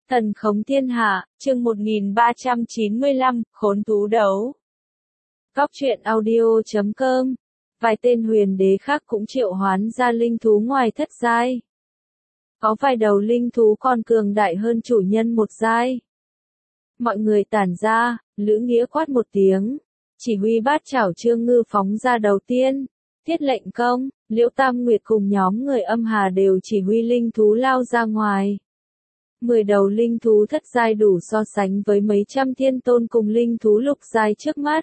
Thần khống thiên hạ, chương 1395, khốn thú đấu. Góc truyện audio.com. Vài tên huyền đế khác cũng triệu hoán ra linh thú ngoài thất giai. Có vài đầu linh thú còn cường đại hơn chủ nhân một giai. Mọi người tản ra, Lữ Nghĩa quát một tiếng. Chỉ huy bát chảo Trương Ngư phóng ra đầu tiên. Thiết lệnh công, Liễu Tam Nguyệt cùng nhóm người âm hà đều chỉ huy linh thú lao ra ngoài. 10 đầu linh thú thất giai đủ so sánh với mấy trăm thiên tôn cùng linh thú lục giai trước mắt.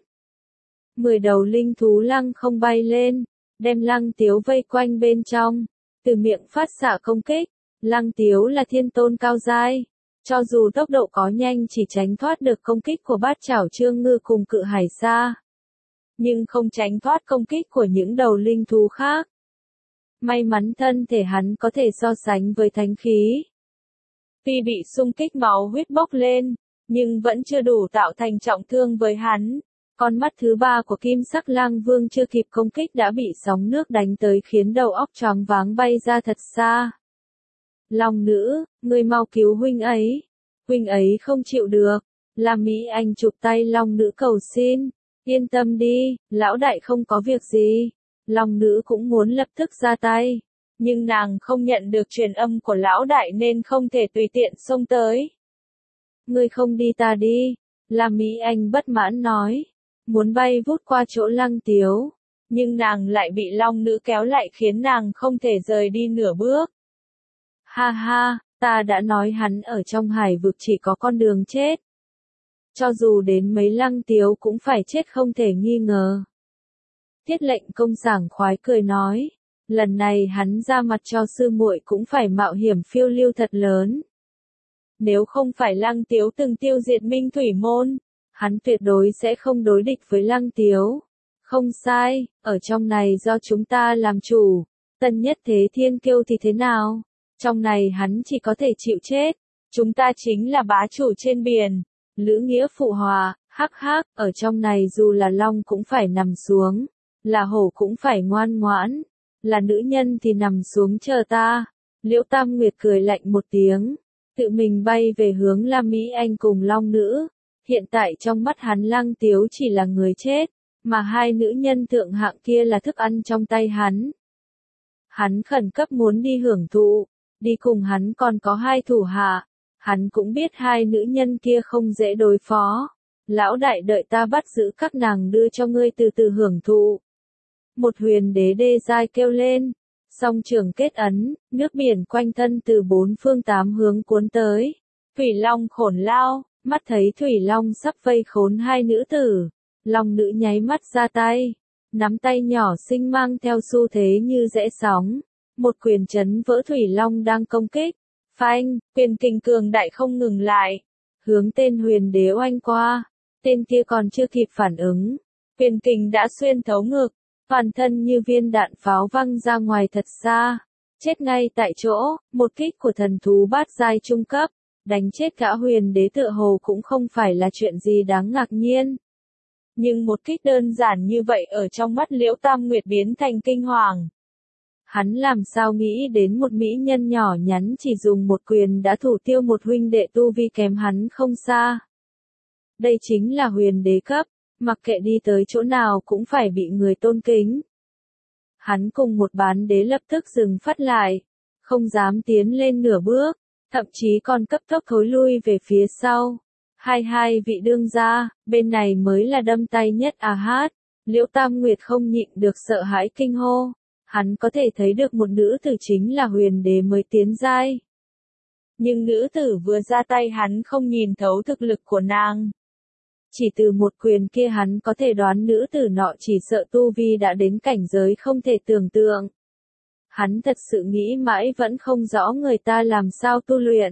10 đầu linh thú lăng không bay lên, đem Lăng Tiếu vây quanh bên trong, từ miệng phát xạ công kích. Lăng Tiếu là thiên tôn cao giai, cho dù tốc độ có nhanh chỉ tránh thoát được công kích của bát chảo Trương Ngư cùng Cự Hải Sa, nhưng không tránh thoát công kích của những đầu linh thú khác. May mắn thân thể hắn có thể so sánh với thánh khí. Tuy bị xung kích máu huyết bốc lên, nhưng vẫn chưa đủ tạo thành trọng thương với hắn. Con mắt thứ ba của Kim Sắc Lang Vương chưa kịp công kích đã bị sóng nước đánh tới khiến đầu óc choáng váng bay ra thật xa. Long nữ, ngươi mau cứu huynh ấy không chịu được. Lam Mỹ Anh chụp tay Long nữ cầu xin, yên tâm đi, lão đại không có việc gì. Long nữ cũng muốn lập tức ra tay, nhưng nàng không nhận được truyền âm của lão đại nên không thể tùy tiện xông tới. Ngươi không đi ta đi, Lam Mỹ Anh bất mãn nói, muốn bay vút qua chỗ Lăng Tiếu, nhưng nàng lại bị Long nữ kéo lại khiến nàng không thể rời đi nửa bước. Ha ha, ta đã nói hắn ở trong hải vực chỉ có con đường chết. Cho dù đến mấy Lăng Tiếu cũng phải chết không thể nghi ngờ. Thiết lệnh công sảng khoái cười nói, lần này hắn ra mặt cho sư muội cũng phải mạo hiểm phiêu lưu thật lớn. Nếu không phải Lăng Tiếu từng tiêu diệt Minh Thủy Môn, hắn tuyệt đối sẽ không đối địch với Lăng Tiếu. Không sai, ở trong này do chúng ta làm chủ, Tân Nhất Thế Thiên Kiêu thì thế nào? Trong này hắn chỉ có thể chịu chết, chúng ta chính là bá chủ trên biển. Lữ Nghĩa phụ hòa, hắc hắc, ở trong này dù là long cũng phải nằm xuống, là hổ cũng phải ngoan ngoãn, là nữ nhân thì nằm xuống chờ ta. Liễu Tam Nguyệt cười lạnh một tiếng, tự mình bay về hướng Lam Mỹ Anh cùng long nữ. Hiện tại trong mắt hắn Lăng Tiếu chỉ là người chết, mà hai nữ nhân thượng hạng kia là thức ăn trong tay hắn. Hắn khẩn cấp muốn đi hưởng thụ, đi cùng hắn còn có hai thủ hạ. Hắn cũng biết hai nữ nhân kia không dễ đối phó. Lão đại đợi ta bắt giữ các nàng đưa cho ngươi từ từ hưởng thụ. Một huyền đế đê giai kêu lên. Song trường kết ấn, nước biển quanh thân từ bốn phương tám hướng cuốn tới. Thủy Long khổn lao, mắt thấy Thủy Long sắp vây khốn hai nữ tử. Long nữ nháy mắt ra tay. Nắm tay nhỏ xinh mang theo xu thế như rẽ sóng. Một quyền chấn vỡ Thủy Long đang công kích. Phanh, quyền kình cường đại không ngừng lại, hướng tên huyền đế oanh qua. Tên kia còn chưa kịp phản ứng, quyền kình đã xuyên thấu ngực, toàn thân như viên đạn pháo văng ra ngoài thật xa, chết ngay tại chỗ. Một kích của thần thú bát giai trung cấp, đánh chết cả huyền đế tựa hồ cũng không phải là chuyện gì đáng ngạc nhiên. Nhưng một kích đơn giản như vậy ở trong mắt Liễu Tam Nguyệt biến thành kinh hoàng. Hắn làm sao nghĩ đến một mỹ nhân nhỏ nhắn chỉ dùng một quyền đã thủ tiêu một huynh đệ tu vi kém hắn không xa. Đây chính là huyền đế cấp, mặc kệ đi tới chỗ nào cũng phải bị người tôn kính. Hắn cùng một bán đế lập tức dừng phát lại, không dám tiến lên nửa bước, thậm chí còn cấp tốc thối lui về phía sau. Hai vị đương gia, bên này mới là đâm tay nhất à hát. Liễu Tam Nguyệt không nhịn được sợ hãi kinh hô. Hắn có thể thấy được một nữ tử chính là huyền đế mới tiến giai. Nhưng nữ tử vừa ra tay hắn không nhìn thấu thực lực của nàng. Chỉ từ một quyền kia hắn có thể đoán nữ tử nọ chỉ sợ tu vi đã đến cảnh giới không thể tưởng tượng. Hắn thật sự nghĩ mãi vẫn không rõ người ta làm sao tu luyện.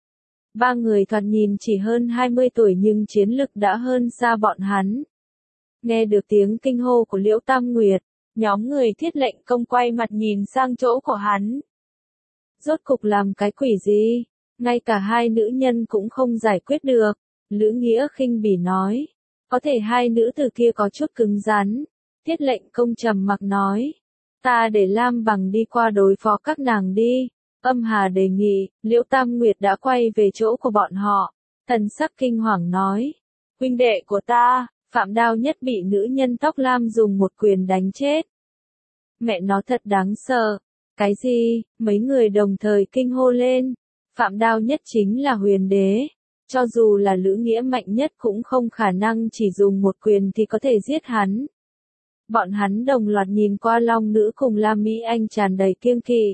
Ba người thoạt nhìn chỉ hơn 20 tuổi nhưng chiến lực đã hơn xa bọn hắn. Nghe được tiếng kinh hô của Liễu Tam Nguyệt, nhóm người thiết lệnh công quay mặt nhìn sang chỗ của hắn. Rốt cục làm cái quỷ gì? Ngay cả hai nữ nhân cũng không giải quyết được. Lữ Nghĩa khinh bỉ nói. Có thể hai nữ từ kia có chút cứng rắn. Thiết lệnh công trầm mặc nói. Ta để Lam Bằng đi qua đối phó các nàng đi. Âm Hà đề nghị, Liễu Tam Nguyệt đã quay về chỗ của bọn họ. Thần sắc kinh hoàng nói, huynh đệ của ta, Phạm Đao Nhất bị nữ nhân tóc lam dùng một quyền đánh chết. Mẹ nó thật đáng sợ. Cái gì? Mấy người đồng thời kinh hô lên. Phạm Đao Nhất chính là huyền đế. Cho dù là Lữ Nghĩa mạnh nhất cũng không khả năng chỉ dùng một quyền thì có thể giết hắn. Bọn hắn đồng loạt nhìn qua Long Nữ cùng Lam Mỹ Anh tràn đầy kiêng kỵ.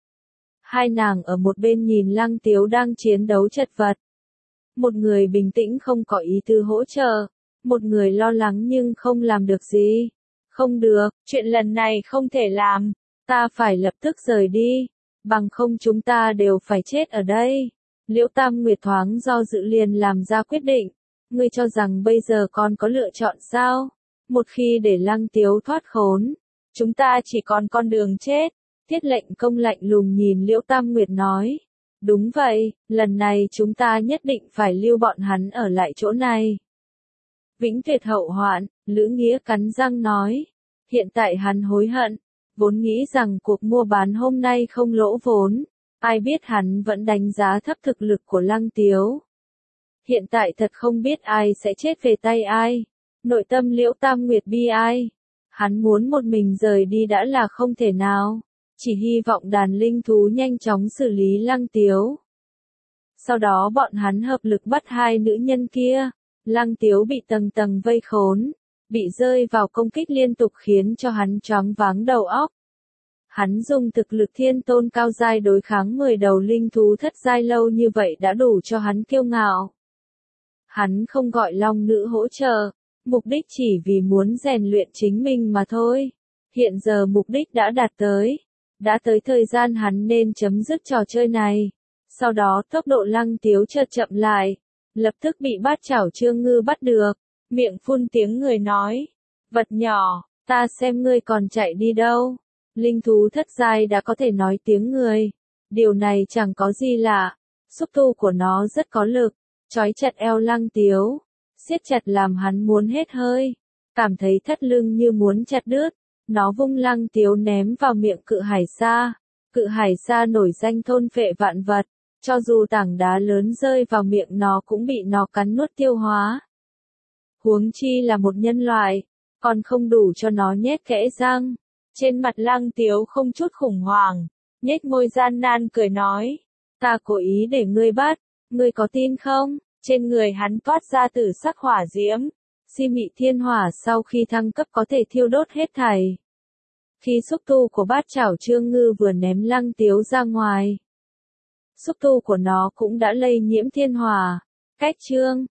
Hai nàng ở một bên nhìn Lăng Tiếu đang chiến đấu chật vật. Một người bình tĩnh không có ý tư hỗ trợ. Một người lo lắng nhưng không làm được gì. Không được, chuyện lần này không thể làm. Ta phải lập tức rời đi. Bằng không chúng ta đều phải chết ở đây. Liễu Tam Nguyệt thoáng do dự liền làm ra quyết định. Ngươi cho rằng bây giờ còn có lựa chọn sao? Một khi để Lăng Tiếu thoát khốn, chúng ta chỉ còn con đường chết. Thiết Lệnh Công lạnh lùng nhìn Liễu Tam Nguyệt nói. Đúng vậy, lần này chúng ta nhất định phải lưu bọn hắn ở lại chỗ này. Vĩnh tuyệt hậu hoạn, Lữ Nghĩa cắn răng nói. Hiện tại hắn hối hận, vốn nghĩ rằng cuộc mua bán hôm nay không lỗ vốn. Ai biết hắn vẫn đánh giá thấp thực lực của Lăng Tiếu. Hiện tại thật không biết ai sẽ chết về tay ai. Nội tâm Liễu Tam Nguyệt bi ai. Hắn muốn một mình rời đi đã là không thể nào. Chỉ hy vọng đàn linh thú nhanh chóng xử lý Lăng Tiếu. Sau đó bọn hắn hợp lực bắt hai nữ nhân kia. Lăng Tiếu bị tầng tầng vây khốn. Bị rơi vào công kích liên tục khiến cho hắn choáng váng đầu óc. Hắn dùng thực lực thiên tôn cao giai đối kháng 10 đầu linh thú thất giai lâu như vậy đã đủ cho hắn kiêu ngạo. Hắn không gọi Long Nữ hỗ trợ, mục đích chỉ vì muốn rèn luyện chính mình mà thôi. Hiện giờ mục đích đã đạt tới. Đã tới thời gian hắn nên chấm dứt trò chơi này. Sau đó tốc độ Lăng Tiếu chợt chậm lại. Lập tức bị Bát Chảo Trương Ngư bắt được. Miệng phun tiếng người nói. Vật nhỏ, ta xem ngươi còn chạy đi đâu. Linh thú thất giai đã có thể nói tiếng người. Điều này chẳng có gì lạ. Xúc tu của nó rất có lực. Trói chặt eo Lăng Tiếu. Siết chặt làm hắn muốn hết hơi. Cảm thấy thắt lưng như muốn chặt đứt. Nó vung Lăng Tiếu ném vào miệng Cự Hải Sa. Cự Hải Sa nổi danh thôn phệ vạn vật. Cho dù tảng đá lớn rơi vào miệng nó cũng bị nó cắn nuốt tiêu hóa. Huống chi là một nhân loại. Còn không đủ cho nó nhét kẽ răng. Trên mặt Lăng Tiếu không chút khủng hoảng, nhếch môi gian nan cười nói, ta cố ý để ngươi bắt, ngươi có tin không? Trên người hắn toát ra tử sắc hỏa diễm, si mị thiên hỏa sau khi thăng cấp có thể thiêu đốt hết thảy. Khi xúc tu của Bát Chảo Trương Ngư vừa ném Lăng Tiếu ra ngoài, xúc tu của nó cũng đã lây nhiễm thiên hỏa. Cách chương